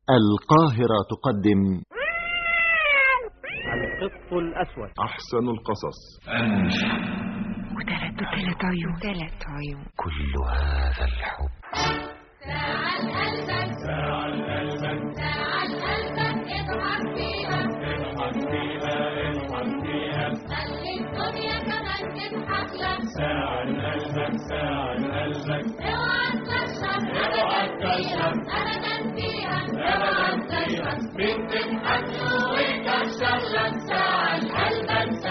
القاهرة تقدم القط الأسود. أحسن القصص. وثلاث عيون كل هذا الحب. ساعة قلبك اضحك فيها خلي الدنيا كمان تضحك لك. ساعة قلبك اوعى تكشف أبدا فيها مين تضحك له ويكشف لك. ساعة قلبك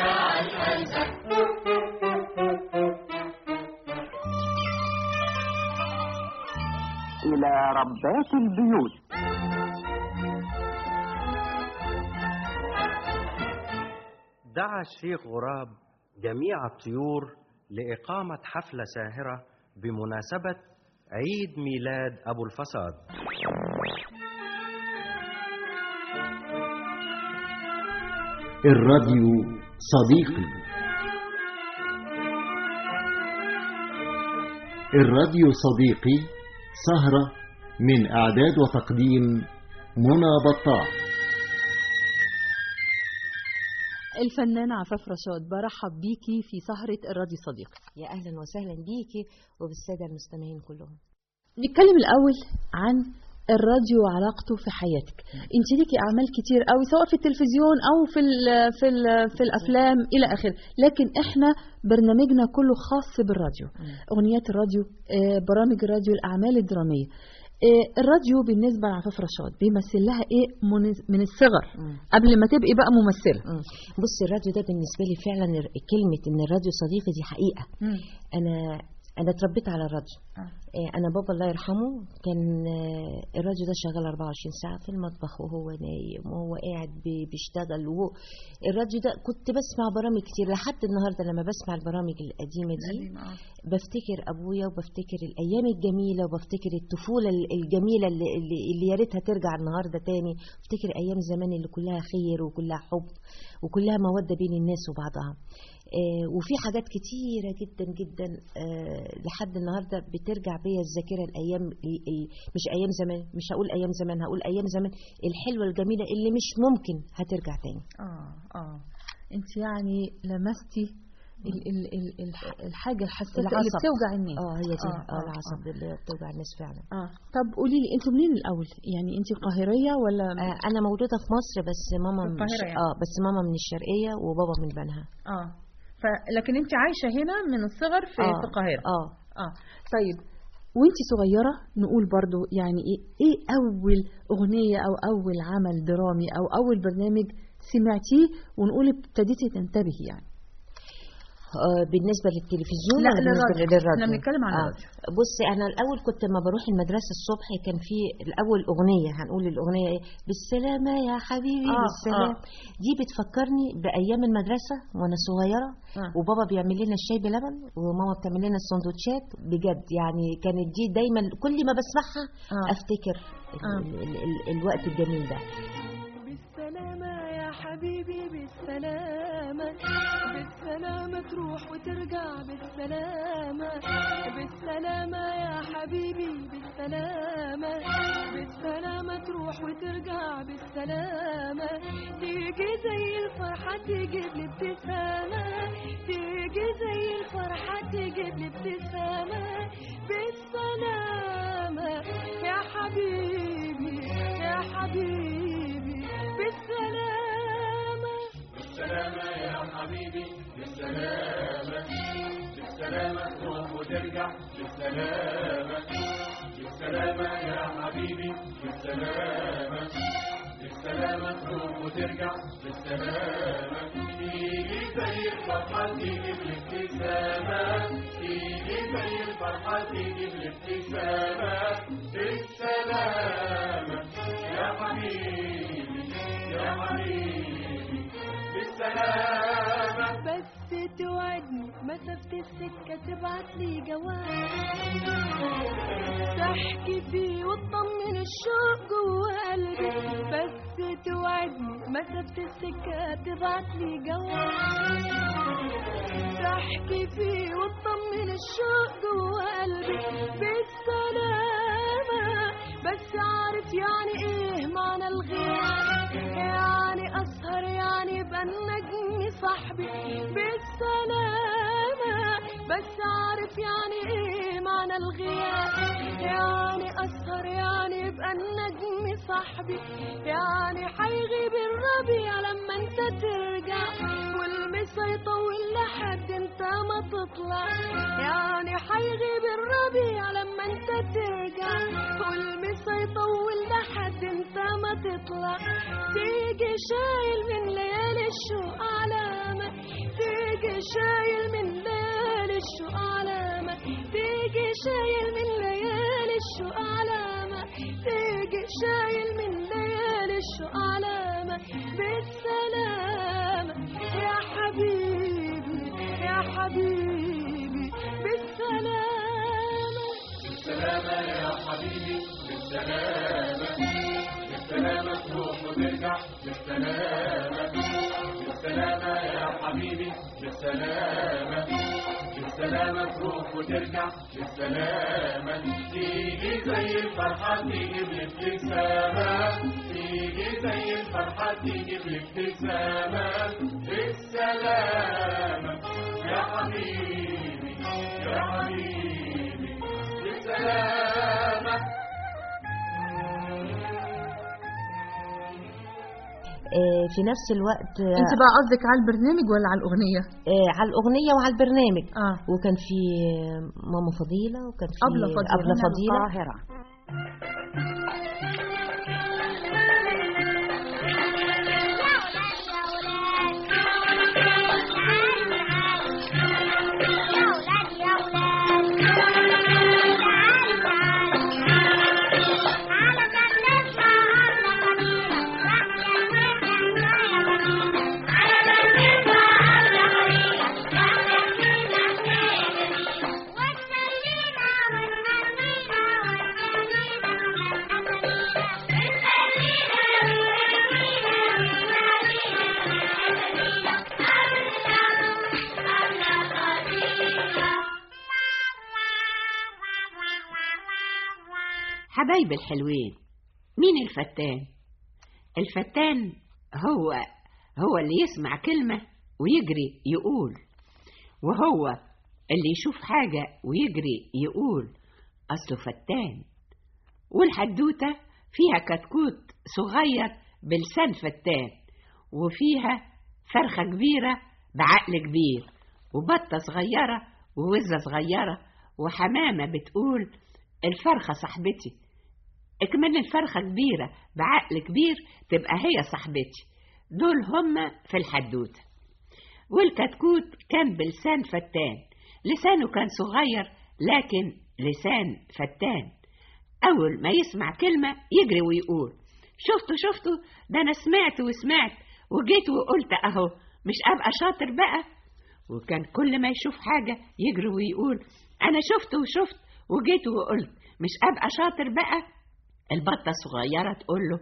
إلى ربات البيوت. دعا الشيخ غراب جميع الطيور لإقامة حفلة ساهرة بمناسبة عيد ميلاد أبو الفساد. الراديو صديقي. الراديو صديقي سهرة من إعداد وتقديم منى بطاح. الفنان عفاف رشاد، برحب بيكي في سهرة الراديو صديقي. يا أهلا وسهلا بيكي وبالسادة المستمعين كلهم. نتكلم الأول عن الراديو وعلاقته في حياتك. انت ليكي أعمال كتير قوي سواء في التلفزيون أو في الأفلام إلى آخره، لكن إحنا برنامجنا كله خاص بالراديو. أغنيات الراديو، برامج الراديو، الأعمال الدرامية. الراديو بالنسبة لعفاف رشاد بيمثل لها ايه من الصغر قبل ما تبقي بقى ممثلة؟ بصي، الراديو ده بالنسبة لي فعلا كلمة ان الراديو صديقي دي حقيقة. انا اتربيت على الراديو. انا بابا الله يرحمه كان الراديو ده شغال 24 ساعة في المطبخ وهو نايم وهو قاعد بيشتغل. الراديو ده كنت بسمع برامج كتير لحد النهاردة. لما بسمع البرامج القديمة دي بفتكر ابويا وبفتكر الايام الجميلة وبفتكر الطفولة الجميلة اللي يا ريتها ترجع النهاردة تاني. بفتكر ايام زمان اللي كلها خير وكلها حب وكلها مودة بين الناس وبعضها. وفي حاجات كتيرة جدا جدا لحد النهاردة بترجع بيا الذاكرة. الأيام مش أيام زمان، مش هقول أيام زمان، هقول أيام زمان الحلوة الجميلة اللي مش ممكن هترجع تاني. انت يعني لمستي الحاجة الحساسة اللي بتوجع الناس. هي دي العصب اللي بتوجع الناس فعلا. طب قولي لي، انتوا منين الأول؟ يعني انت قاهرية ولا؟ أنا مولودة في مصر، بس ماما يعني. بس ماما من الشرقية وبابا من بنها. لكن انت عايشة هنا من الصغر في القاهرة. طيب، وانت صغيرة نقول برضو يعني ايه اول اغنية او اول عمل درامي او اول برنامج سمعتيه ونقول ابتديتي تنتبهي يعني؟ بالنسبة للتلفزيون؟ لا، للراديو. احنا بنتكلم عن الراديو. بصي، انا الاول كنت لما بروح المدرسة الصبح كان في الاول اغنية، هنقول الاغنية ايه؟ بالسلامة يا حبيبي بالسلام. دي بتفكرني بايام المدرسة وانا صغيرة. وبابا بيعمل لنا الشاي بلبن وماما بتعمل لنا السندوتشات. بجد يعني كانت دي دايما كل ما بسمعها افتكر الوقت الجميل ده. بالسلامة يا حبيبي بالسلامة، بالسلامة تروح وترجع بالسلامة. بالسلامة يا حبيبي بالسلامة، بالسلامة تروح وترجع بالسلامة. تيجي زي الفرحة تجيب لي ابتسامة، تيجي زي الفرحة تجيب لي ابتسامة. بالسلامة يا حبيبي يا حبيبي بالسلامة. بالسلامة يا حبيبي بالسلامة، بالسلامة تروح وترجع بالسلامة. بالسلامة يا حبيبي بالسلامة، بالسلامة تروح وترجع بالسلامة. تيجي زي الفرحة تجيب الابتسامة، تيجي زي الفرحة تجيب الابتسامة. بالسلامة يا حبيبي يا حبيبي بالسلامة. بس توعدني مسافة السكة تبعت لي جواب تحكي فيه وتطمن الشوق جوا قلبي. بس توعدني مسافة السكة تبعت لي جواب تحكي فيه وتطمن الشوق جوا قلبي. بالسلامة بس عارف يعني ايه معنى الغياب، يعني اسهر يعني يبقى النجم صاحبي بالسلامة. بس عارف يعني ايه معنى الغياب، يعني اسهر يعني يبقى النجم صاحبي، يعني حيغيب الربيع لما انت ترجع، والمسا يطول لحد انت ما تطلع، يعني حيغيب الربيع لما انت ترجع، والمسا يطول لحد انت ما تطلع. تيجي شايل من ليالي الشوق علامة، تيجي شايل من ليالي الشوق علامة، تيجي شايل من ليالي الشوق علامة، تيجي شايل من ليالي الشوق علامة بالسلامة يا حبيبي يا حبيبي بالسلامة. بالسلامة يا حبيبي بالسلامة، بالسلامة تروح وترجع بالسلامة، بالسلامة يا حبيبي بالسلامة، بالسلامة تروح وترجع بالسلامة. تيجي زي الفرحة تجيب لي ابتسامة، تيجي زي الفرحة تجيب لي ابتسامة بالسلامة يا حبيبي يا حبيبي بالسلامة. في نفس الوقت انت بقى قصدك على البرنامج ولا على الأغنية؟ على الأغنية وعلى البرنامج. وكان في ماما فضيلة، وكان في أبلة فضيلة. القاهرة. حبايب الحلوين، مين الفتان؟ الفتان هو اللي يسمع كلمة ويجري يقول، وهو اللي يشوف حاجة ويجري يقول أصله فتان. والحدوتة فيها كتكوت صغير بلسان فتان، وفيها فرخة كبيرة بعقل كبير، وبطة صغيرة ووزة صغيرة، وحمامة بتقول الفرخة صاحبتي. اكمل الفرخة كبيرة بعقل كبير تبقى هي صاحبتي. دول هم في الحدوتة. والكتكوت كان بلسان فتان، لسانه كان صغير لكن لسان فتان. أول ما يسمع كلمة يجري ويقول شفتوا ده أنا سمعت وجيت وقلت أهو، مش أبقى شاطر بقى. وكان كل ما يشوف حاجة يجري ويقول أنا شفت وجيت وقلت، مش أبقى شاطر بقى. البطة الصغيرة تقول له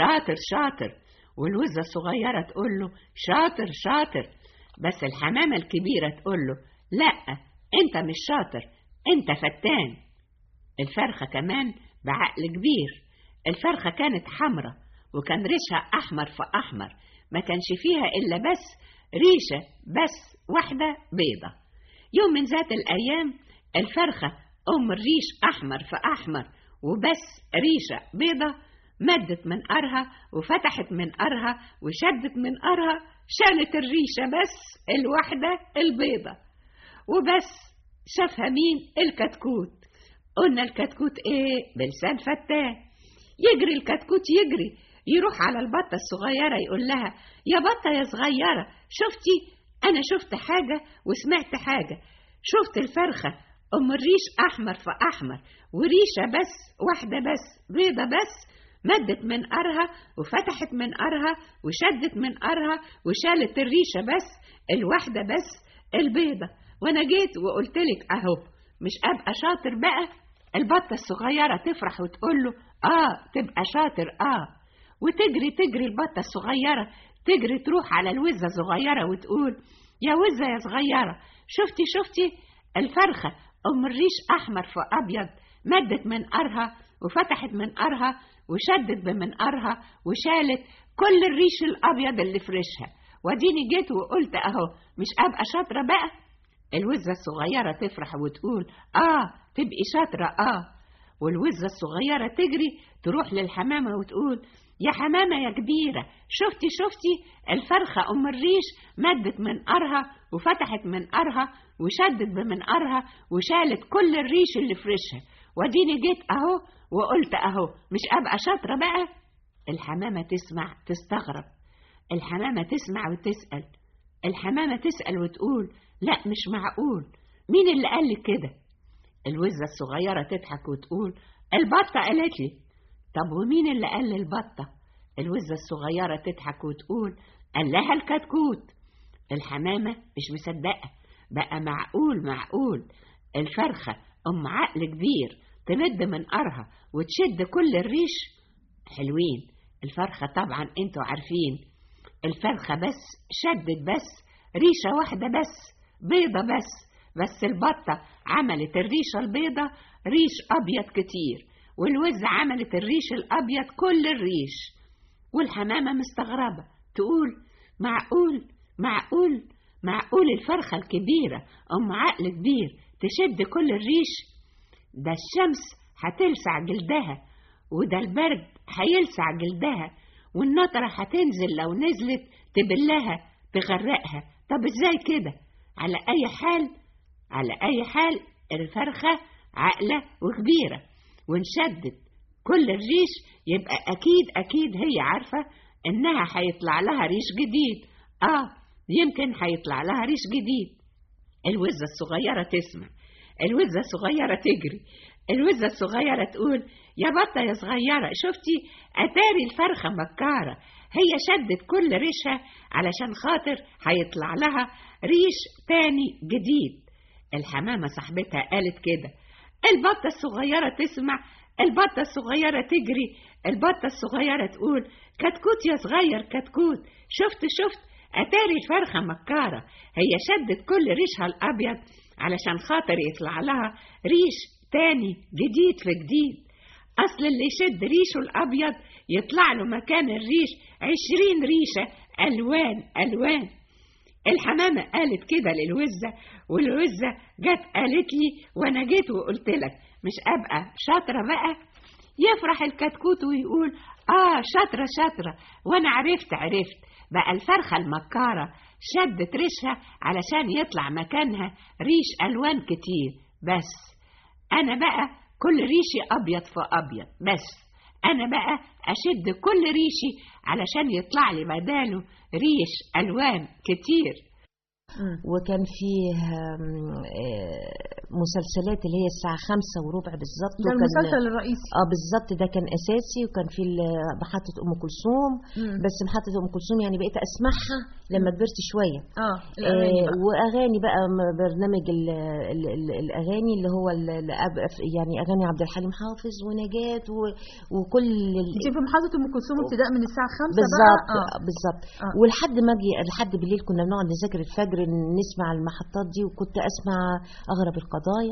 شاطر، والوزة الصغيرة تقول له شاطر. بس الحمامة الكبيرة تقول له لا، انت مش شاطر، انت فتان. الفرخة كمان بعقل كبير. الفرخة كانت حمرة، وكان ريشها أحمر في أحمر، ما كانش فيها إلا بس ريشة بس واحدة بيضة. يوم من ذات الأيام الفرخة أم الريش أحمر في أحمر وبس ريشة بيضة مدت من قرها وفتحت من قرها وشدت من قرها، شالت الريشة بس الواحدة البيضة وبس. شافها مين؟ الكتكوت. قلنا الكتكوت ايه؟ بلسان فتان. يجري الكتكوت يروح على البطة الصغيرة يقول لها يا بطة يا صغيرة، شفتي؟ أنا شفت حاجة وسمعت حاجة. شفت الفرخة أم الريش أحمر في أحمر وريشة بس واحدة بس بيضة بس، مدت من قرها وفتحت من قرها وشدت من قرها وشالت الريشة بس الواحدة بس البيضة. وانا جيت وقلتلك اهو، مش ابقى شاطر بقى؟ البطة الصغيرة تفرح وتقول له تبقى شاطر. وتجري البطة الصغيرة تجري تروح على الوزة الصغيرة وتقول يا وزة يا صغيرة، شفتي الفرخة ام الريش احمر في ابيض مدت من قرها وفتحت منقارها وشدت بمنقارها وشالت كل الريش الأبيض اللي في ريشها. وديني جيت وقلت أهو مش أبقى شاطرة بقى؟ الوزة الصغيرة تفرح وتقول تبقي شاطرة والوزة الصغيرة تجري تروح للحمامة وتقول يا حمامة يا كبيرة، شفتي الفرخة أم الريش مدت منقارها وفتحت منقارها وشدت بمنقارها وشالت كل الريش اللي في ريشها. وديني جيت أهو وقلت أهو مش أبقى شاطرة بقى؟ الحمامة تسمع تستغرب، الحمامة تسمع وتسأل، الحمامة تسأل وتقول لا مش معقول، مين اللي قال لك كده؟ الوزة الصغيرة تضحك وتقول البطة قالت لي. طب ومين اللي قال للبطة؟ الوزة الصغيرة تضحك وتقول قال لها الكتكوت. الحمامة مش مصدقة، بقى معقول الفرخة أم عقل كبير تمد منقارها وتشد كل الريش؟ حلوين الفرخة طبعا انتوا عارفين، الفرخة بس شدت بس ريشة واحدة بس بيضة بس البطة عملت الريشة البيضة ريش أبيض كتير، والوزة عملت الريش الأبيض كل الريش. والحمامة مستغربة تقول معقول الفرخة الكبيرة أم عقل كبير تشد كل الريش؟ ده الشمس هتلسع جلدها، وده البرد هيلسع جلدها، والنطرة هتنزل لو نزلت تبلها تغرقها. طب ازاي كده؟ على أي حال الفرخة عاقلة وكبيرة، وانشدت كل الريش يبقى أكيد هي عارفة إنها هيطلع لها ريش جديد. يمكن هيطلع لها ريش جديد. الوزة الصغيرة تسمع، الوزة الصغيرة تجري، الوزة الصغيرة تقول يا بطة يا صغيرة، شفتي أتاري الفرخة مكارة، هي شدت كل ريشها علشان خاطر هيطلع لها ريش تاني جديد. الحمامة صاحبتها قالت كده. البطة الصغيرة تسمع، البطة الصغيرة تجري، البطة الصغيرة تقول كتكوت يا صغير كتكوت، شفت أتاري الفرخة مكارة، هي شدت كل ريشها الأبيض علشان خاطر يطلع لها ريش تاني جديد في جديد. أصل اللي يشد ريشه الأبيض يطلع له مكان الريش 20 ريشة ألوان. الحمامة قالت كده للوزة، والوزة جت قالت لي وأنا جيت وقلت لك مش أبقى شاطرة بقى؟ يفرح الكتكوت ويقول شاطرة، وأنا عرفت بقى الفرخة المكارة شدت ريشها علشان يطلع مكانها ريش ألوان كتير، بس أنا بقى كل ريشي أبيض في أبيض، بس أنا بقى أشد كل ريشي علشان يطلع لي بداله ريش ألوان كتير. وكان فيه مسلسلات اللي هي الساعة 5:15 بالظبط، ده المسلسل الرئيسي بالظبط، ده كان أساسي. وكان في محطة أم كلثوم، بس محطة أم كلثوم يعني بقيت أسمعها لما كبرت شوية. وأغاني بقى برنامج الأغاني اللي هو يعني أغاني عبد الحليم حافظ ونجاة وكل دي في محطة أم كلثوم ابتداء من الساعة 5 بالظبط. بالظبط. ولحد ما أجي لحد بالليل كنا بنقعد نذاكر الفجر نسمع المحطات دي، وكنت أسمع أغرب القضايا.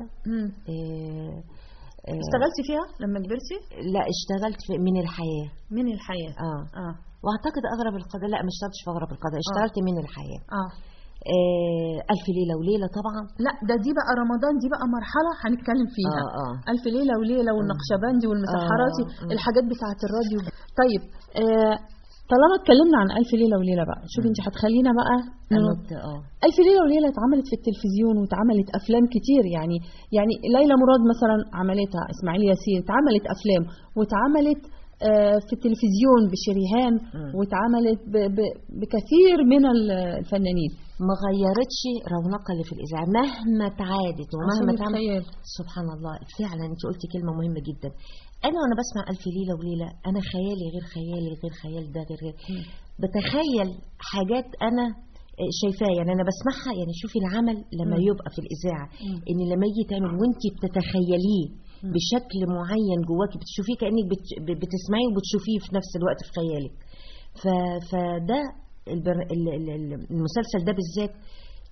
اشتغلتي فيها لما كبرتي؟ لا، اشتغلت في من الحياة. واعتقد أغرب القضايا، لا ما اشتغلتش في أغرب القضايا، اشتغلت من الحياة. ألف ليلة وليلة طبعا. لا دي بقى رمضان، دي بقى مرحلة هنتكلم فيها. ألف ليلة وليلة والنقشبندي والمسحراتي، الحاجات بتاعة الراديو. طيب طالما اتكلمنا عن ألف ليلة وليلة بقى، شوفي انت هتخلينا بقى ألف ليلة وليلة اتعملت في التلفزيون واتعملت أفلام كتير، يعني ليلى مراد مثلا عملتها، إسماعيل ياسين اتعملت أفلام، واتعملت في التلفزيون بشريهان، واتعملت بكثير من الفنانين. ما غيرتش رونقها اللي في الإذاعة مهما تعادت ومهما تعمل. سبحان الله، فعلا انت قلتي كلمة مهمة جدا. أنا وأنا بسمع ألف ليلة وليلة أنا خيالي غير خيال ده غير بتخيل حاجات أنا شايفاه، يعني أنا بسمعها. يعني شوفي العمل لما يبقى في الإذاعة، إن لما يجي تعمل وأنت بتتخيليه بشكل معين جواكي، بتشوفيه كأنك بتسمعيه وبتشوفيه في نفس الوقت في خيالك. فده المسلسل ده بالذات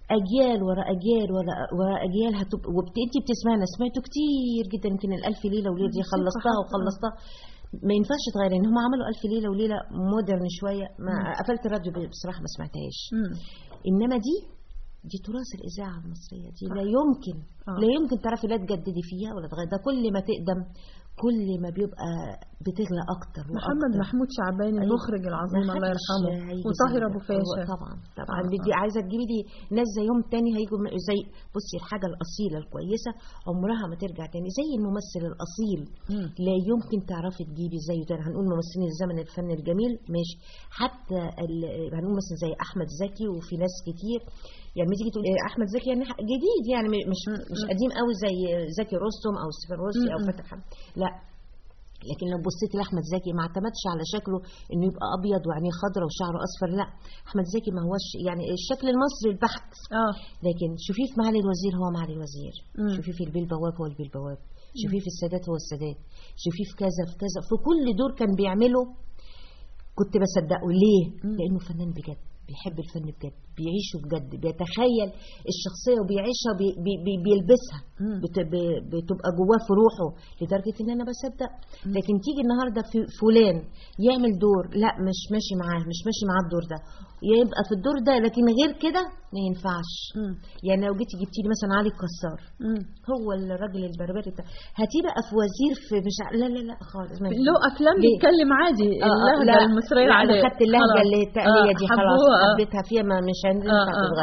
اجيال ورا اجيال ورا اجيال انت بتسمعنا، سمعتوا كتير جدا. يمكن الالف ليله وليله دي خلصتها ما ينفعش تغير، ان هم عملوا الف ليله وليله مودرن شويه. ما قفلت الراديو بصراحه، ما سمعتهاش. انما دي تراث الاذاعه المصريه دي. لا يمكن تعرفي لا تجددي فيها ولا تغير. ده كل ما تقدم كل ما بيبقى بتغلى اكتر وأكتر. محمد محمود شعبان المخرج العظيم الله يرحمه، وطاهر ابو فاشا. طبعا بدي عايزه تجيبي دي ناس زيهم تاني هيجوا زي بصي الحاجه الاصيله الكويسه عمرها ما ترجع تاني. زي الممثل الاصيل لا يمكن تعرفي تجيبي زيه تاني. هنقول ممثلين الزمن الفن الجميل ماشي، حتى هنقول مثلا زي احمد زكي، وفي ناس كتير يعني تيجي تقول احمد زكي يعني جديد، يعني مش قديم قوي زي زكي رستم او ستيفن روسي او فتحي حمد، لا. لكن لو بصيت لاحمد زكي ما اعتمدش على شكله انه يبقى ابيض وعينيه خضراء وشعره اصفر، لا. احمد زكي ما هوش يعني الشكل المصري البحت. لكن شوفيه في معالي الوزير هو معالي الوزير، شوفيه في البيه البواب هو البيه البواب، شوفيه في السادات هو السادات، شوفيه في كذا في كذا. في كل دور كان بيعمله كنت بصدقه. ليه؟ لانه فنان بجد، بيحب الفن بجد، بيعيشه بجد، بيتخيل الشخصيه وبيعيشها، بيلبسها، بتبقى جواه في روحه، لدرجه ان انا بصدق. لكن تيجي النهارده في فلان يعمل دور لا مش ماشي معاه الدور ده، يبقى في الدور ده لكن غير كده ما ينفعش. يعني لو جيتي جبتي لي مثلا علي الكسار، هو الراجل البربري ده، هتبقى في وزير في مش لا خالص. له افلام بيتكلم عادي اللهجه المصريه عليه. انا خدت اللهجه اللي التقليه دي خلاص حبيتها فيها، مش عندنا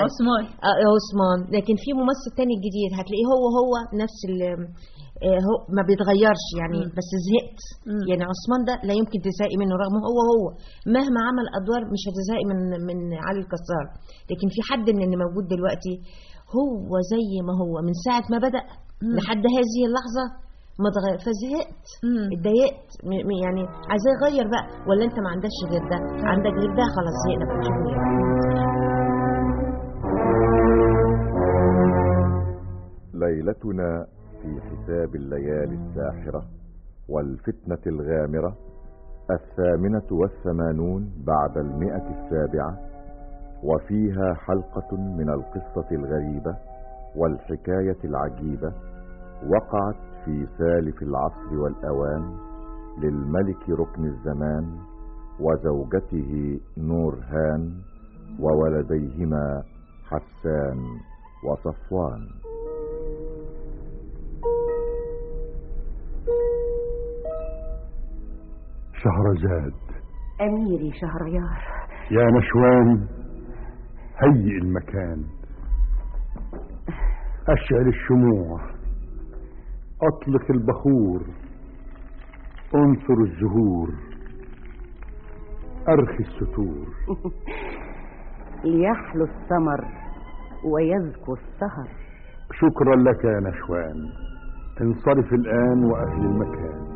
عثمان. لكن في ممثل تاني جديد هتلاقيه هو نفس هو ما بيتغيرش يعني. بس زهقت يعني. عثمان ده لا يمكن تزهقي منه، رغم هو مهما عمل ادوار مش هتزهقي من علي الكسار. لكن في حد من اللي موجود دلوقتي هو زي ما هو من ساعه ما بدأ لحد هذه اللحظه ما اتغير، فزهقت اتضايقت يعني. عايزاه يغير بقى، ولا انت ما عندكش غير ده؟ عندك غير ده؟ خلاص زهقنا بنشوفه. ليلتنا في حساب الليالي الساحرة والفتنة الغامرة 88 بعد 107، وفيها حلقة من القصة الغريبة والحكاية العجيبة وقعت في سالف العصر والأوان للملك ركن الزمان وزوجته نورهان وولديهما حسان وصفوان. شهرزاد، أميري شهريار، يا نشوان هيئ المكان، أشعل الشموع، أطلق البخور، أنثر الزهور، أرخي الستور. ليحلو الثمر ويزكو السهر. شكرا لك يا نشوان، انصرف الآن وأهل المكان.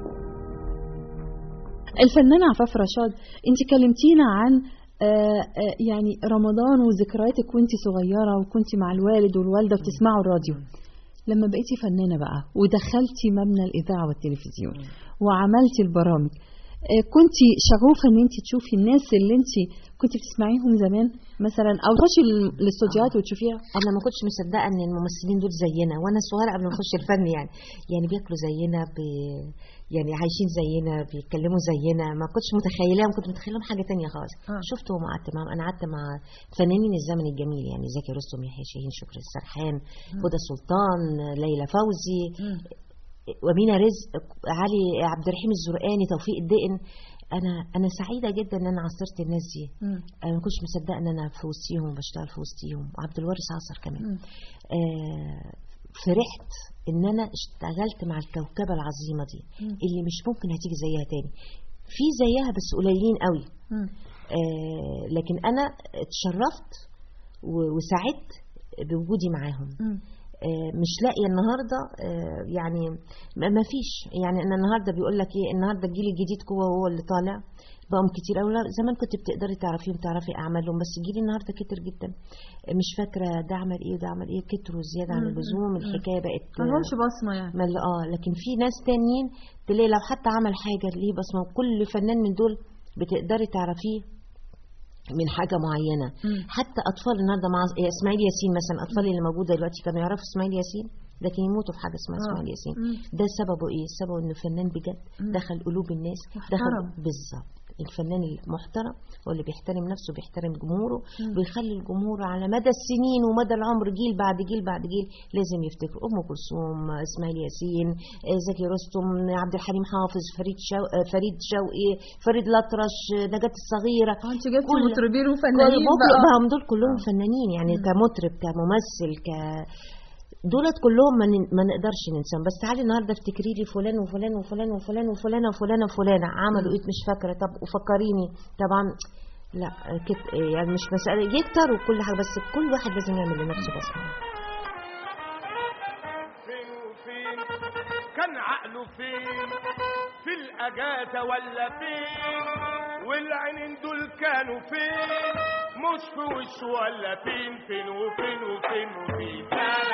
الفنانة عفاف رشاد، انت كلمتينا عن يعني رمضان وذكرياتك وانت صغيرة وكنت مع الوالد والوالدة وبتسمعوا الراديو. لما بقيتي فنانة بقى ودخلتي مبنى الإذاعة والتلفزيون وعملتي البرامج، كنت شغوفة ان انت تشوفي الناس اللي انت كنت بتسمعيهم زمان مثلا، او تخشي الاستوديوهات وتشوفيها؟ انا ما كنتش مصدقه ان الممثلين دول زينا وانا صغيره قبل ما اخش الفن. يعني بياكلوا زينا، يعني عايشين زينا، بيتكلموا زينا. ما كنتش متخيلهم، كنت متخيلهم حاجه تانية خالص. شفتهم وقعدت معاهم. انا قعدت مع فنانين الزمن الجميل، يعني زكي رستم، يحيى شاهين، شكري السرحان، هدى سلطان، ليلى فوزي، ومينا رزق، علي عبد الرحيم الزرقاني، توفيق الدقن. انا سعيده جدا ان انا عاصرت الناس دي. انا ما كنتش مصدقه ان انا في وسطيهم وبشتغل في وسطيهم، وعبد الوارث عصر كمان. فرحت ان انا اشتغلت مع الكوكبه العظيمه دي اللي مش ممكن هتيجي زيها تاني. في زيها بس قليلين قوي. لكن انا اتشرفت وسعدت بوجودي معاهم. مش لاقيه النهارده يعني ما فيش. يعني انا النهارده بيقول لك ايه، النهارده الجيل الجديد هو اللي طالع بقوا كتير قوي. زمان كنت بتقدري تعرفيهم، تعرفي اعمالهم، بس الجيل النهارده كتر جدا، مش فاكره ده عمل ايه وده عمل ايه، كتروا زياده عن اللزوم. الحكايه بقت ما لهمش بصمه يعني. لكن في ناس تانيين تلاقي لو حتى عمل حاجه ليه بصمه. وكل فنان من دول بتقدري تعرفيه من حاجة معينة. حتى أطفال النهارده مع إسماعيل ياسين مثلا، الأطفال اللي موجودة دلوقتي كانوا يعرفوا إسماعيل ياسين، لكن يموتوا في حاجة اسمها إسماعيل ياسين. ده سببه إيه؟ سببه إنه فنان بجد، دخل قلوب الناس، دخل بالظبط. الفنان المحترم هو اللي بيحترم نفسه، بيحترم جمهوره، بيخلي الجمهور على مدى السنين ومدى العمر جيل بعد جيل بعد جيل لازم يفتكر أم كلثوم، إسماعيل ياسين، زكي رستم، عبد الحليم حافظ، فريد شوقي، فريد الأطرش، نجاة الصغيرة. انت جبتي مطربين وفنانين بقى دول كلهم فنانين يعني، كمطرب كممثل دولت كلهم ما نقدرش ننساهم. بس تعالي النهارده افتكري لي فلان وفلان وفلان وفلان وفلانه وفلانه وفلانه عملوا ايه مش فاكره، طب وفكريني طبعا لا يعني مش مساله يكتر وكل حاجه، بس كل واحد لازم يعمل لنفسه بصمه. فين وفين كان عقله فين، في الأجازة ولا فين، والعينين دول كانوا فين، مش في وش ولا فين، فين وفين وفين وفين.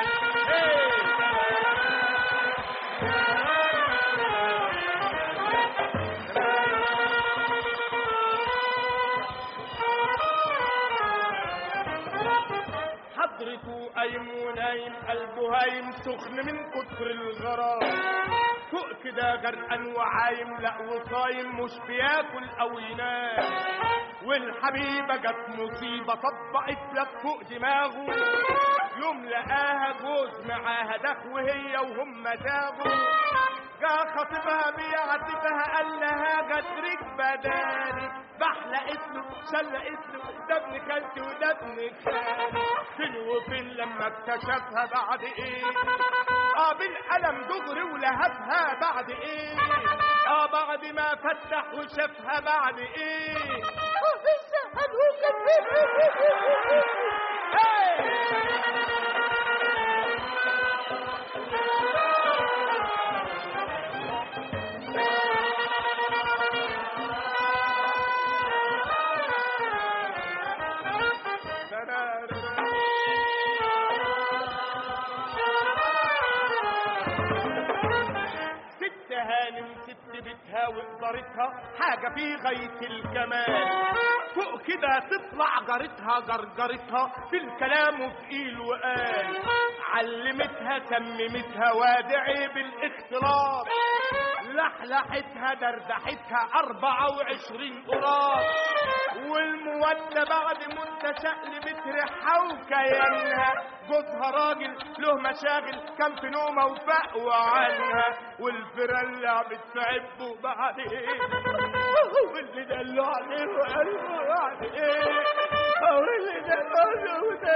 حضرته قايم ونايم، قلبه هايم سخن من كتر الغرام، فوق كده غرقان وعايم، لا وصايم مش بياكل او ينام، والحبيبه جت مصيبه طبقت لك فوق دماغه، يوم لقاها جوز معاها دخ وهي وهم داغوا، جا خطيبها بيعاتبها قال لها جدرك بداني، بحلقت له شلقت له ده ابن خالتي وده ابن خالي، فين وفين لما اكتشفها بعد ايه، بالقلم دغري ولهفها بعد ايه، بعد ما فتح وشافها بعد ايه، ست هانم ست بيتها وقدرتها حاجة في غاية الكمال، فوق كده تطلع جارتها جرجرتها في الكلام وفي قيل وقال، علمتها سممتها وادعي بالاختلاط، لحلحتها دردحتها 24 قراط، والمودة بعد مدة شقلبت ريحها وكيانها، جوزها راجل له مشاغل كان في نومه وفقوى عنها، والفيران لعبت في عبه بعد ايه، واللي دلوا عليه وقالوا بعد ايه، واللي دلوا عليه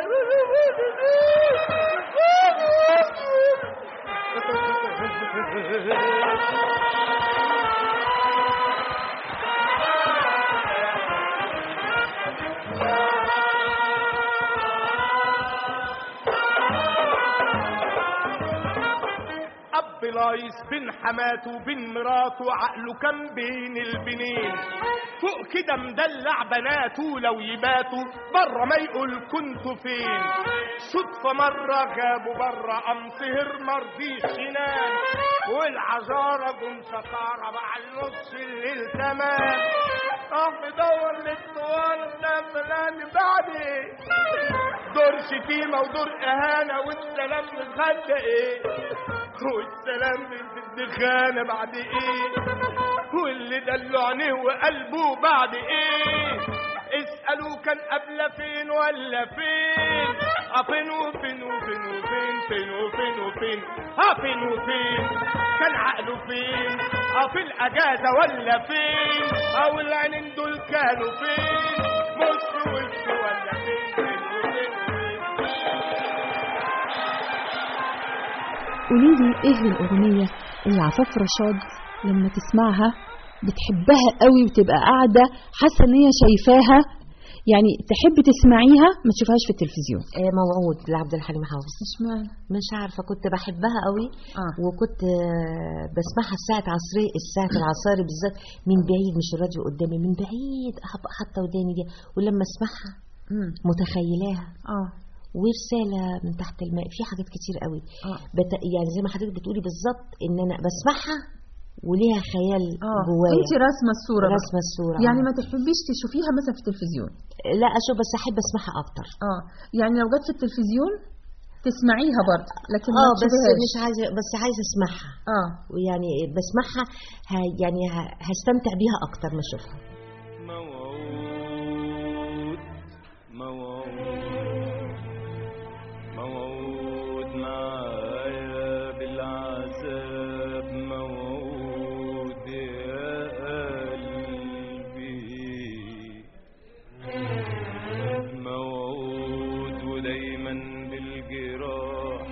لايس بين حماته وبين مراته، عقله كان بين البنين، فوق كده مدلع بناته لو يباتوا بره ما يقول كنتوا فين، صدفة مرة غابوا بره قام سهر مرضيش ينام، والعذارة جم سكارة بعد نص الليل تمام، مدور للطوال ده فلان بعد ايه، دور شتيمة ودور اهانة والسلام غدا ايه، والسلام بنت الدخانة بعد ايه، واللي دلوا عينيه وقلبه بعد ايه، اسألوا كان قبل فين ولا فين، فين وفين وفين وفين فين وفين وفين فين وفين كان عقله فين، في الاجازة ولا فين، او العينين دول كانوا فين، مش في وشه ولا فين فين وفين وفين. قوليلي ايه الاغنية اللي عفاف رشاد لما تسمعها بتحبها قوي وتبقى قاعدة حاسة ان هي شايفاها، يعني تحب تسمعيها ما تشوفهاش في التلفزيون؟ موعود لعبد الحليم حافظ. مش عارفة كنت بحبها قوي. وكنت بسمعها الساعة العصاري بالذات من بعيد، مش الراديو قدامي، من بعيد حتى وداني دي، ولما اسمعها متخيلاها ورسالة من تحت الماء، في حاجات كتير قوي يعني زي ما حضرتك بتقولي بالظبط، ان انا بسمعها وليها خيال جوايا. انت راسمه الصوره راسمه الصوره يعني ما تحبيش تشوفيها مثلا في التلفزيون؟ لا اشوف، بس احب اسمعها اكتر. يعني لو جت في التلفزيون تسمعيها برضه، لكن ما بس مش عايزه، بس عايزه اسمعها. ويعني بسمعها يعني هستمتع بيها اكتر ما اشوفها. موعود معايا بالعذاب، موعود يا قلبي، موعود ودايما بالجراح،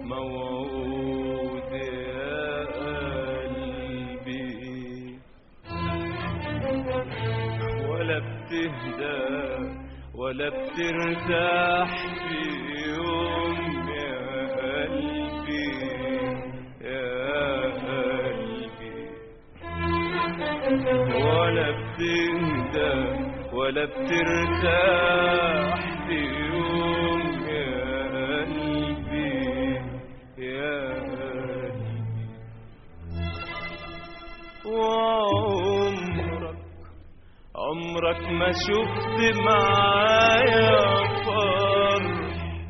موعود يا قلبي، ولا بتهدى ولا بترتاح في يوم يا قلبي، يا قلبي، ولا بتهدى ولا بترتاح في يوم يا قلبي، يا قلبي، عمرك ما شفت معايا فرح،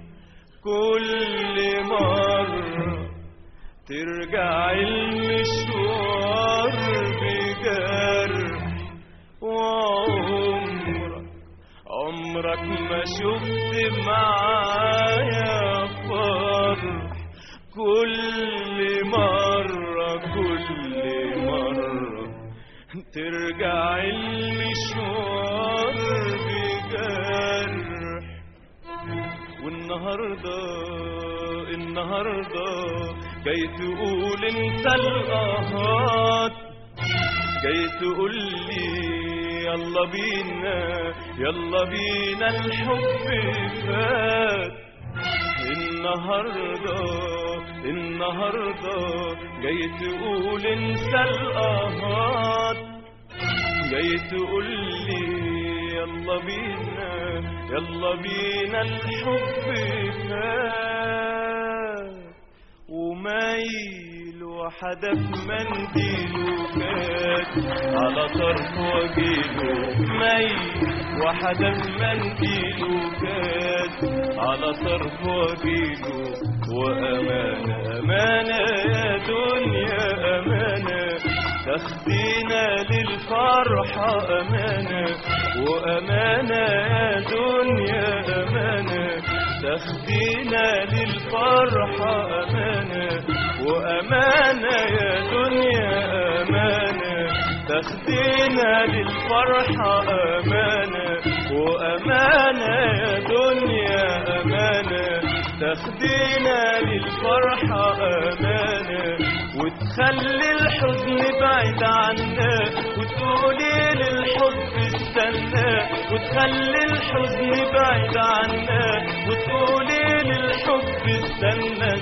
كل مرة ترجع المشوار بجرح، وعمرك ما شفت معايا فرح، كل مرة ترجع المشوار بجرح. والنهاردة جاي تقول انت القهات، جاي تقول لي يلا بينا الحب فات. النهاردة جاي تقول انت القهات، جاي تقول لي يلا بينا الحب فات. ومايل وحدف منديله كات على طرف وجيله، مايل وحدف منديله كات على طرف وجيله. وأمانة يا دنيا أمانة، تاخدينا للفرحة أمانة. وأمانة يا دنيا أمانة، تاخدينا للفرحة أمانة. وأمانة يا دنيا أمانة، تاخدينا للفرحة أمانة. وأمانة يا دنيا أمانة، تاخدينا للفرحة أمانة. وتخلي الحزن بعيد عنا، وتقولي للحب استنى. وتخلي الحزن بعيد عنا، وتقولي للحب استنى.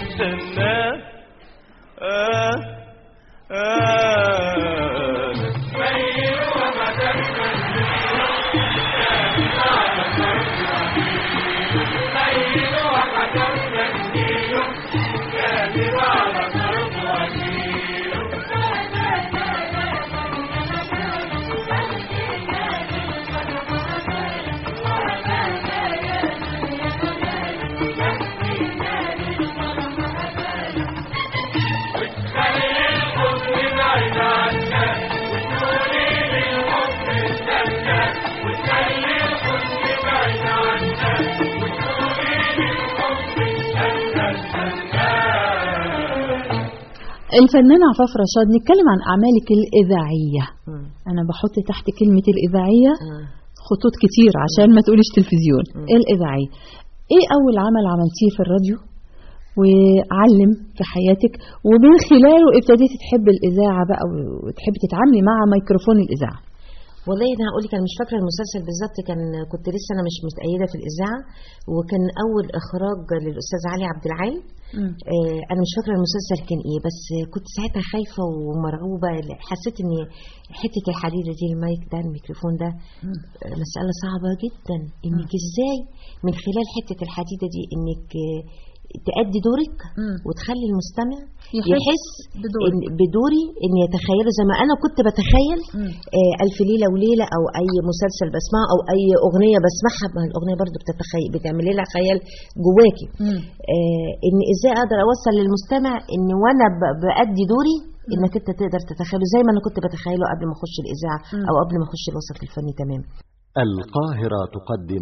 الفنانة عفاف رشاد، نتكلم عن أعمالك الإذاعية. أنا بحط تحت كلمة الإذاعية خطوط كتير عشان ما تقوليش تلفزيون. الإذاعية إيه أول عمل عملتيه في الراديو وعلم في حياتك، ومن خلاله ابتديتي تحب الإذاعة بقى وتحبي تتعاملي مع ميكروفون الإذاعة؟ والله انا هقول لك، انا مش فاكره المسلسل بالظبط، كنت لسه انا مش متأيده في الاذاعه، وكان اول اخراج للاستاذ علي عبد العال. انا مش فاكره المسلسل كان ايه، بس كنت ساعتها خايفه ومرعوبه. حسيت ان حته الحديده دي، المايك ده، الميكروفون ده، مساله صعبه جدا. انك ازاي من خلال حته الحديده دي انك تأدي دورك وتخلي المستمع يحس بدوري، ان يتخيله زي ما انا كنت بتخيل ألف ليلة وليلة او اي مسلسل بسمعه او اي اغنية بسمعها. ما الاغنية برضو بتعمل لها خيال جواكي. ان ازاي اقدر اوصل للمستمع ان وانا بأدي دوري انك انت تقدر تتخيله زي ما انا كنت بتخيله قبل ما اخش الاذاعة او قبل ما اخش الوسط الفني. تمام. القاهرة تقدم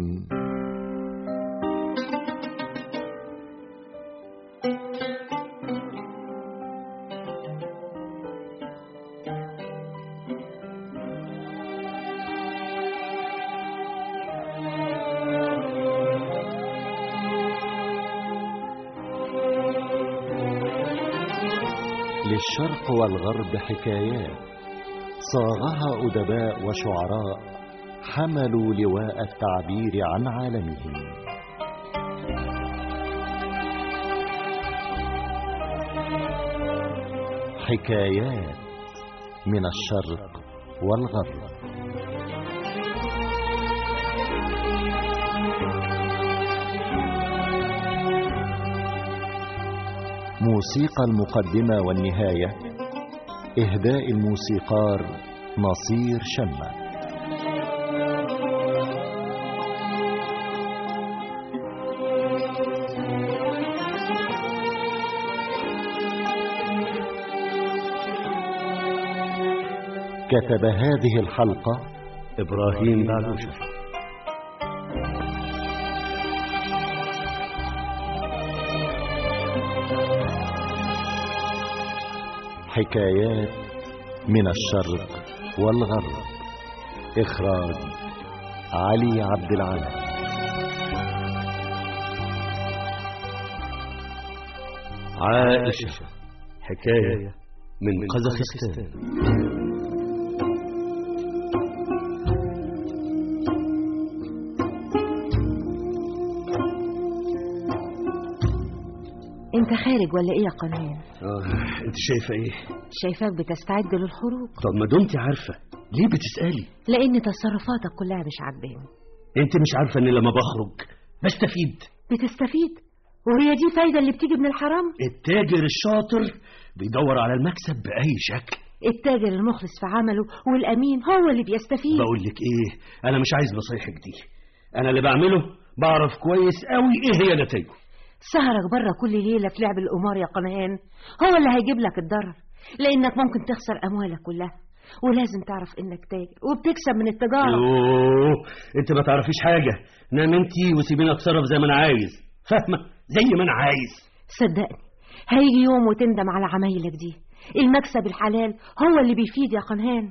للشرق والغرب حكايات صاغها أدباء وشعراء حملوا لواء التعبير عن عالمهم. حكايات من الشرق والغرب. موسيقى المقدمة والنهاية إهداء الموسيقار نصير شمة. كتب هذه الحلقة إبراهيم بعلوشة. حكايات من الشرق والغرب. إخراج علي عبد العال. عائشة، حكاية من قزاخستان. انت خارج ولا ايه يا قنان؟ انت شايفه ايه؟ شايفاك بتستعد للخروج. طب ما دمتي عارفه ليه بتسالي؟ لان تصرفاتك كلها مش عاجباني. انت مش عارفه ان لما بخرج بستفيد؟ بتستفيد؟ وهي دي فايده اللي بتيجي من الحرام؟ التاجر الشاطر بيدور على المكسب باي شكل. التاجر المخلص في عمله والامين هو اللي بيستفيد. بقول لك ايه، انا مش عايز نصايحك دي. انا اللي بعمله بعرف كويس قوي ايه هي نتائجه. سهرك بره كل ليلة في لعب القمار يا قنان هو اللي هيجيب لك الضرر، لأنك ممكن تخسر أموالك كلها. ولازم تعرف إنك تاجر وبتكسب من التجارة. يوه، أنت ما تعرفيش حاجة. نام أنتي وسيبيني أتصرف زي ما أنا عايز، فاهمة؟ زي ما أنا عايز. صدقني هيجي يوم وتندم على عمايلك دي. المكسب الحلال هو اللي بيفيد يا قنان.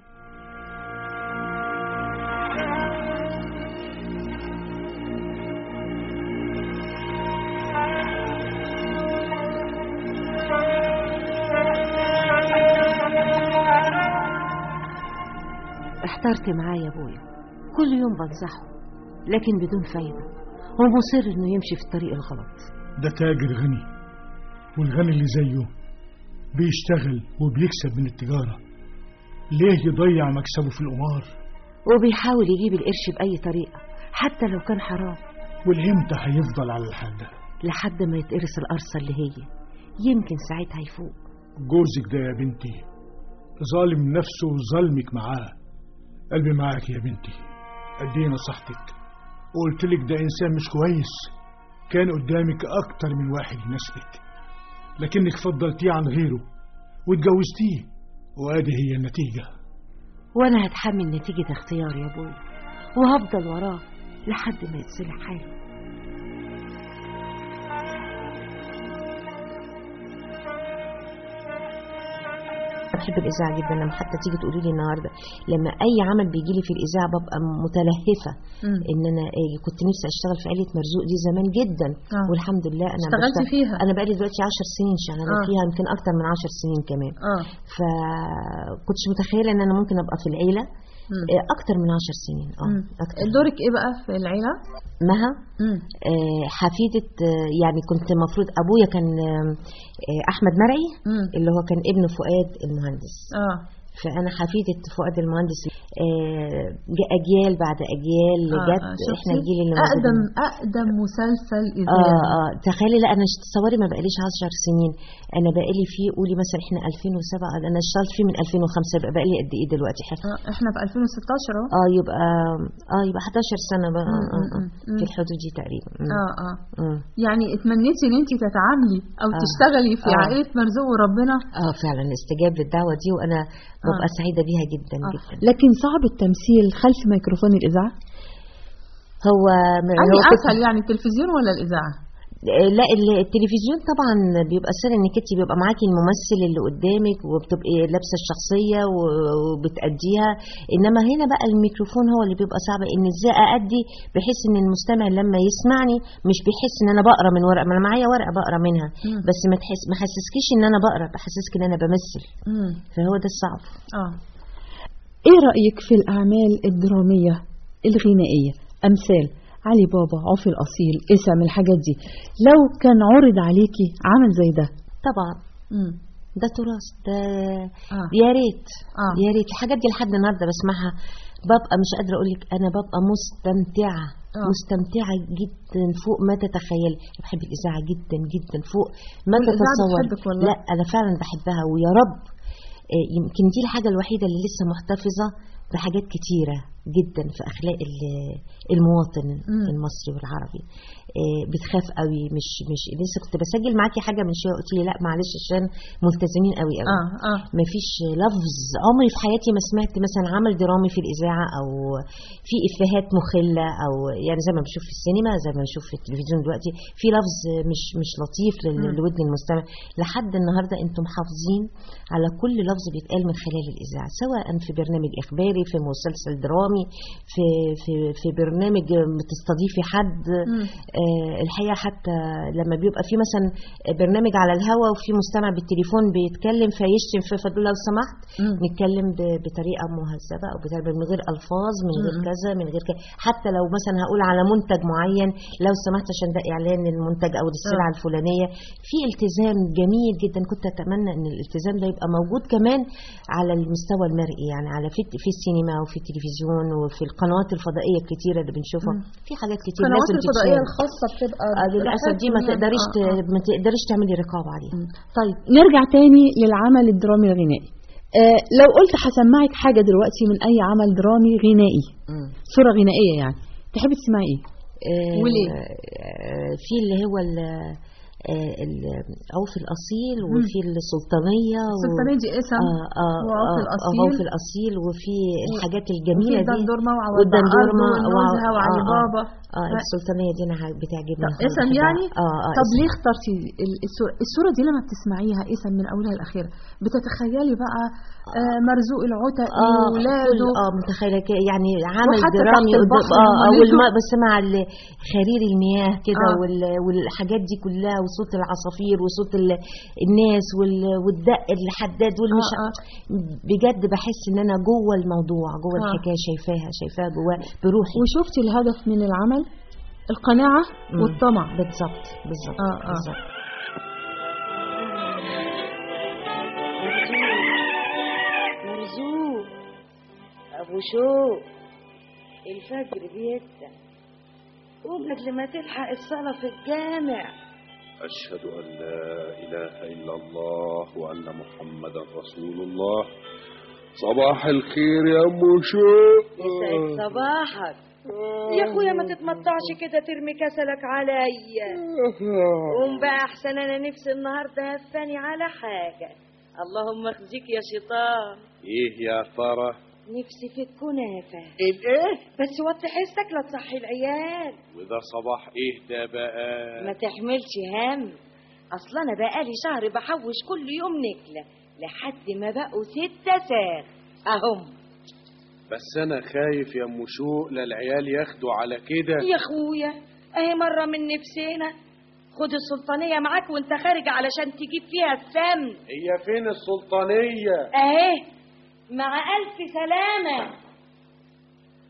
احترت معاه يا ابويا، كل يوم بنصحه لكن بدون فايدة. هو مصر انه يمشي في الطريق الغلط. ده تاجر غني، والغني اللي زيه بيشتغل وبيكسب من التجارة، ليه يضيع مكسبه في القمار؟ وبيحاول يجيب القرش بأي طريقة حتى لو كان حرام. والامتى هيفضل على الحال ده؟ لحد ما يتقرص القرصة اللي هي يمكن ساعتها يفوق. جوزك ده يا بنتي ظالم نفسه وظلمك معاه. قلبي معاك يا بنتي، ادينا نصيحتك وقلت لك ده انسان مش كويس، كان قدامك اكتر من واحد يناسبك، لكنك فضلتيه عن غيره واتجوزتيه، وادي هي النتيجة. وانا هتحمل نتيجة اختياري يا ابوي، وهفضل وراه لحد ما يتصلح حاله. بحب الإذاعة جدا. لما حتى تيجي تقولي لي النهارده لما أي عمل بيجي لي في الإذاعة ببقى متلهفة إن أنا كنت نفسي أشتغل في عيلة مرزوق دي زمان جدا. والحمد لله أنا اشتغلت فيها. أنا بقالي دلوقتي 10 سنين شغالة فيها، يمكن أكتر من 10 سنين كمان. فكنتش متخيلة إن أنا ممكن أبقى في العيلة أكتر من 10 سنين. أكتر. دورك إيه بقى في العيلة؟ مها حفيدة، يعني كنت مفروض أبويا كان أحمد مرعي اللي هو كان ابن فؤاد المهندس. فأنا حفيدة فؤاد المهندس. أجيال بعد أجيال جت. إحنا الجيل اللي أقدم مسلسل إذاعي. تخيلي، لا أنا تصوري ما بقاليش 10 سنين، أنا بقالي فيه قولي مثلا إحنا 2007، أنا اشتغلت فيه من 2005، يبقى بقالي قد إيه دلوقتي؟ إحنا في 2016 أهو. يبقى 11 سنة بقى. في الحدود دي تقريبا. يعني اتمنيتي إن أنت تتعاملي أو تشتغلي في عائلة مرزوق وربنا؟ فعلا استجاب للدعوة دي، وأنا ببقى سعيدة بيها جدا جدا. لكن صعب التمثيل خلف ميكروفون الإذاعة؟ هو أسهل يعني التلفزيون ولا الإذاعة؟ لا التلفزيون طبعا بيبقى سهل انك انت بيبقى معاكي الممثل اللي قدامك وبتبقي لابسه الشخصيه وبتأديها، انما هنا بقى الميكروفون هو اللي بيبقى صعب ان ازاي أأدي بحيث ان المستمع لما يسمعني مش بيحس ان انا بقرا من ورقه، ما انا معايا ورقه بقرا منها بس ما حسسكيش ان انا بقرا، بحسسك ان انا بمثل. فهو ده الصعب. ايه رأيك في الأعمال الدرامية الغنائية أمثال علي بابا، عوفي الأصيل، اسم الحاجات دي، لو كان عرض عليكي عمل زي ده؟ طبعا ده تراث ده. يا ريت يا ريت الحاجات دي لحد النهارده بسمعها ببقى مش قادره اقول لك، انا ببقى مستمتعه مستمتعه جدا فوق ما تتخيل. بحب الإذاعة جدا جدا فوق ما تتصور. لا انا فعلا بحبها، ويا رب يمكن دي الحاجه الوحيده اللي لسه محتفظه بحاجات كتيره جدا في اخلاق المواطن المصري والعربي. بتخاف قوي، مش لسه كنت بسجل معاكي حاجه من شويه قلت لي لا معلش عشان ملتزمين قوي مفيش لفظ. عمري في حياتي ما سمعت مثلا عمل درامي في الاذاعه او في افيهات مخله، او يعني زي ما بنشوف في السينما زي ما بنشوف في التلفزيون دلوقتي في لفظ مش لطيف لودن المستمع. لحد النهارده انتم محافظين على كل لفظ بيتقال من خلال الاذاعه، سواء في برنامج اخباري، في مسلسل درامي، في برنامج بتستضيفي حد. الحقيقه حتى لما بيبقى في مثلا برنامج على الهواء وفي مستمع بالتليفون بيتكلم فيشتم فدول لو سمحت نتكلم بطريقه مهذبه او من غير الفاظ، من غير كذا من غير كذا. حتى لو مثلا هقول على منتج معين لو سمحت عشان ده اعلان المنتج او السلعه الفلانيه، في التزام جميل جدا. كنت اتمنى ان الالتزام ده يبقى موجود كمان على المستوى المرئي، يعني على في السينما وفي التلفزيون وفي القنوات الفضائيه الكتيره اللي بنشوفها. في حاجات كتير لازم الفضائيه الخاصه بتبقى للاسف دي ما تقدريش تعملي رقابه عليها. طيب نرجع تاني للعمل الدرامي الغنائي. لو قلت هسمعك حاجه دلوقتي من اي عمل درامي غنائي، صوره غنائيه يعني، تحبي تسمعي ايه؟ وليه؟ في اللي هو عوف الأصيل، وفي السلطانية دي اسم وعوف الأصيل، وفي الحاجات الجميلة دي والدندورما وجوزها وعلي بابا. السلطانية دي أنا بتعجبني اسم يعني. طب ليه اخترتي الصورة دي؟ لما بتسمعيها اسم من أولها لأخيرها بتتخيلي بقى مرزوق العتقي وولاده؟ متخيلة يعني عمل درامي بس مع خرير المياه كده والحاجات دي كلها، وصوت العصافير وصوت الناس والدق الحداد والمش بجد بحس ان انا جوه الموضوع، جوه الحكايه، شايفاها جوه بروحي. وشفتي الهدف من العمل؟ القناعه والطمع. بالظبط. مرزوق ابو شوق، الفجر بيدن، قوم قبل ما تلحق الصلاه في الجامع. أشهد أن لا إله إلا الله وأن محمدا رسول الله. صباح الخير يا أم شوق. يسعد صباحك يا أخويا، ما تتمطعش كده ترمي كسلك عليا. قوم بقى أحسن، أنا نفسي النهاردة هفاني على حاجة. اللهم اخزيك يا شيطان. إيه يا ترى؟ نفسي في الكنافة. إيه؟ بس وطي حسك لا تصحي العيال. وده صباح إيه ده بقى؟ ما تحملش هم، أصلا أنا بقالي شهر بحوش كل يوم نكلة لحد ما بقوا 6 ساغ أهم. بس أنا خايف يا أم شوق لا العيال ياخدوا على كده. يا أخويا أهي مرة من نفسنا، خد السلطانية معاك وانت خارج علشان تجيب فيها السمن. هي فين السلطانية؟ أهي مع ألف سلامة.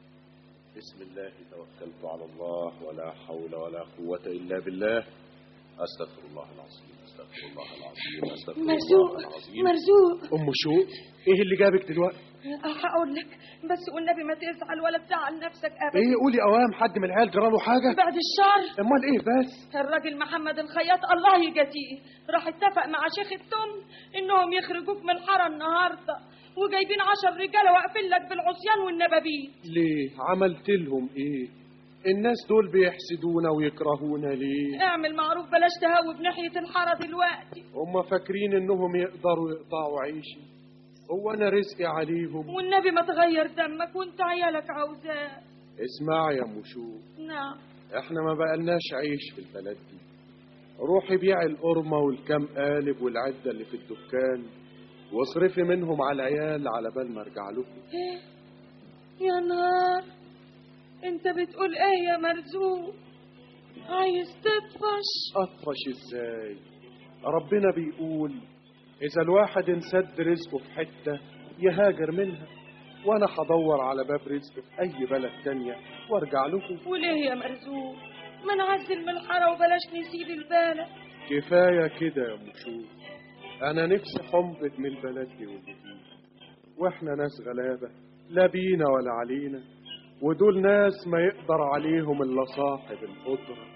بسم الله توكلت على الله ولا حول ولا قوة إلا بالله. استغفر الله العظيم، استغفر الله العظيم، استغفر مرزوق الله العظيم. مرزوق ام شوق، ايه اللي جابك دلوقتي؟ هقول لك بس والنبي ما تزعل ولا تزعل نفسك ابدا. ايه قولي اوام، حد من العيال جراله حاجه؟ بعد الشر. امال ايه بس؟ الراجل محمد الخياط الله يجازيه راح اتفق مع شيخ التم انهم يخرجوك من الحاره النهارده، وجايبين 10 رجاله واقفين لك بالعصيان والنبابين. ليه؟ عملت لهم ايه؟ الناس دول بيحسدونا ويكرهونا ليه؟ اعمل معروف بلاش تهوب ناحيه الحاره دلوقتي. هم فاكرين انهم يقدروا يقطعوا عيشي؟ هو انا رزقي عليهم؟ والنبي ما تغير دمك وانت عيالك عاوزاه. اسمع يا مشوق، نعم. احنا ما بقالناش عيش في البلد دي. روحي بيعي القرمة والكام قالب والعدة اللي في الدكان واصرفي منهم على العيال على بال ما ارجع لكم. ايه يا نهار، انت بتقول ايه يا مرزوق؟ عايز تطفش؟ اطفش ازاي؟ ربنا بيقول اذا الواحد انسد رزقه في حتة يهاجر منها، وانا هدور على باب رزق في اي بلد تانية وارجع لكم. وليه يا مرزوق؟ ما نعزل من الحاره وبلاش نسيب البلد. كفاية كده يا مشوق، انا نفسي حنبت من البلد دي واللي فيها، واحنا ناس غلابة لا بينا ولا علينا، ودول ناس ما يقدر عليهم الا صاحب القدرة.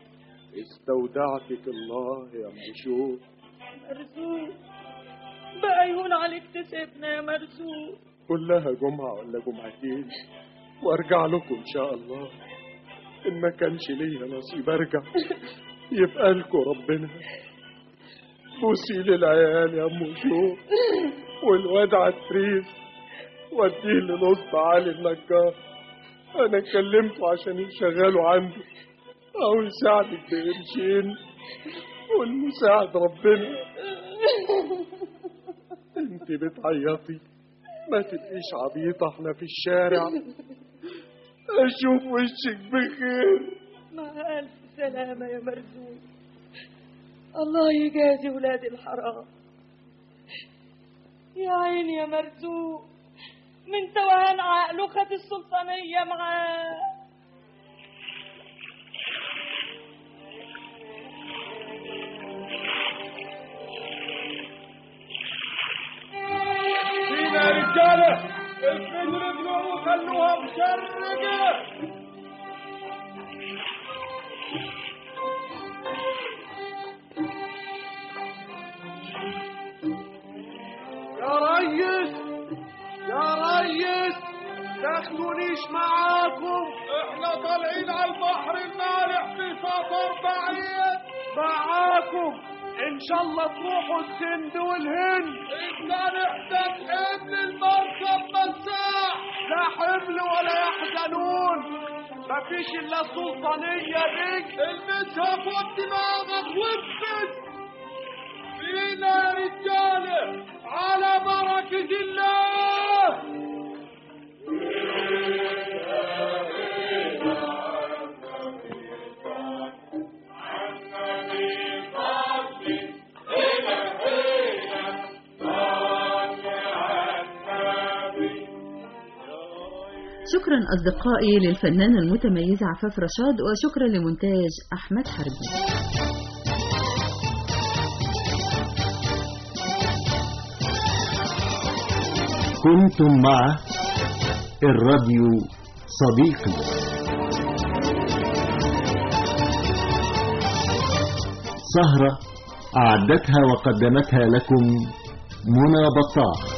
استودعتك الله يا مشوق. مرزوق بقى يهون عليك تسيبنا يا مرزوق. كلها جمعة ولا جمعتين وارجع لكم ان شاء الله. ان ما كانش ليا نصيب ارجع يبقى لكم ربنا. بوسي للعيال يا ام شوق، والواد عفريت وديه لنصب علي النجار، انا كلمته عشان يشغله عنده او يساعدك بقرشين، والمساعد ربنا. انت بتعيطي، ما تبقيش عبيطة، احنا في الشارع. اشوف وشك بخير. مع الف سلامة يا مرزوق، الله يجازي ولاد الحرام. يا عيني يا مرزوق، من توهان عقله خد السلطانية معاه. فينا يا رجالة، الفجر رجلوه وخلوها مشرقة. يا ريس يا ريس، تاخدونيش معاكم، احنا طالعين على البحر المالح في سفر بعيد. معاكم ان شاء الله تروحوا السند والهند. احنا نحتاج حمل المركب مساح. لا حمل ولا يحزنون، مفيش الا السلطانية دي، المسها فوق دماغك وانفذ. فينا يا رجالة على بركة الله. شكرا أصدقائي للفنانة المتميزة عفاف رشاد، وشكرا لمونتاج أحمد حربي. كنتم مع الراديو صديقي، سهرة أعدتها وقدمتها لكم منى بطاح.